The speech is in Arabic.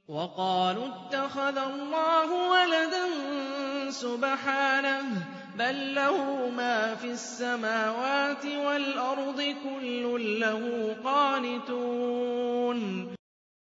وَقَالُوا اتَّخَذَ اللَّهُ وَلَدًا سُبْحَانَهُ ۖ بَل لَّهُ مَا فِي السَّمَاوَاتِ وَالْأَرْضِ ۖ كُلٌّ لَّهُ قَانِتُونَ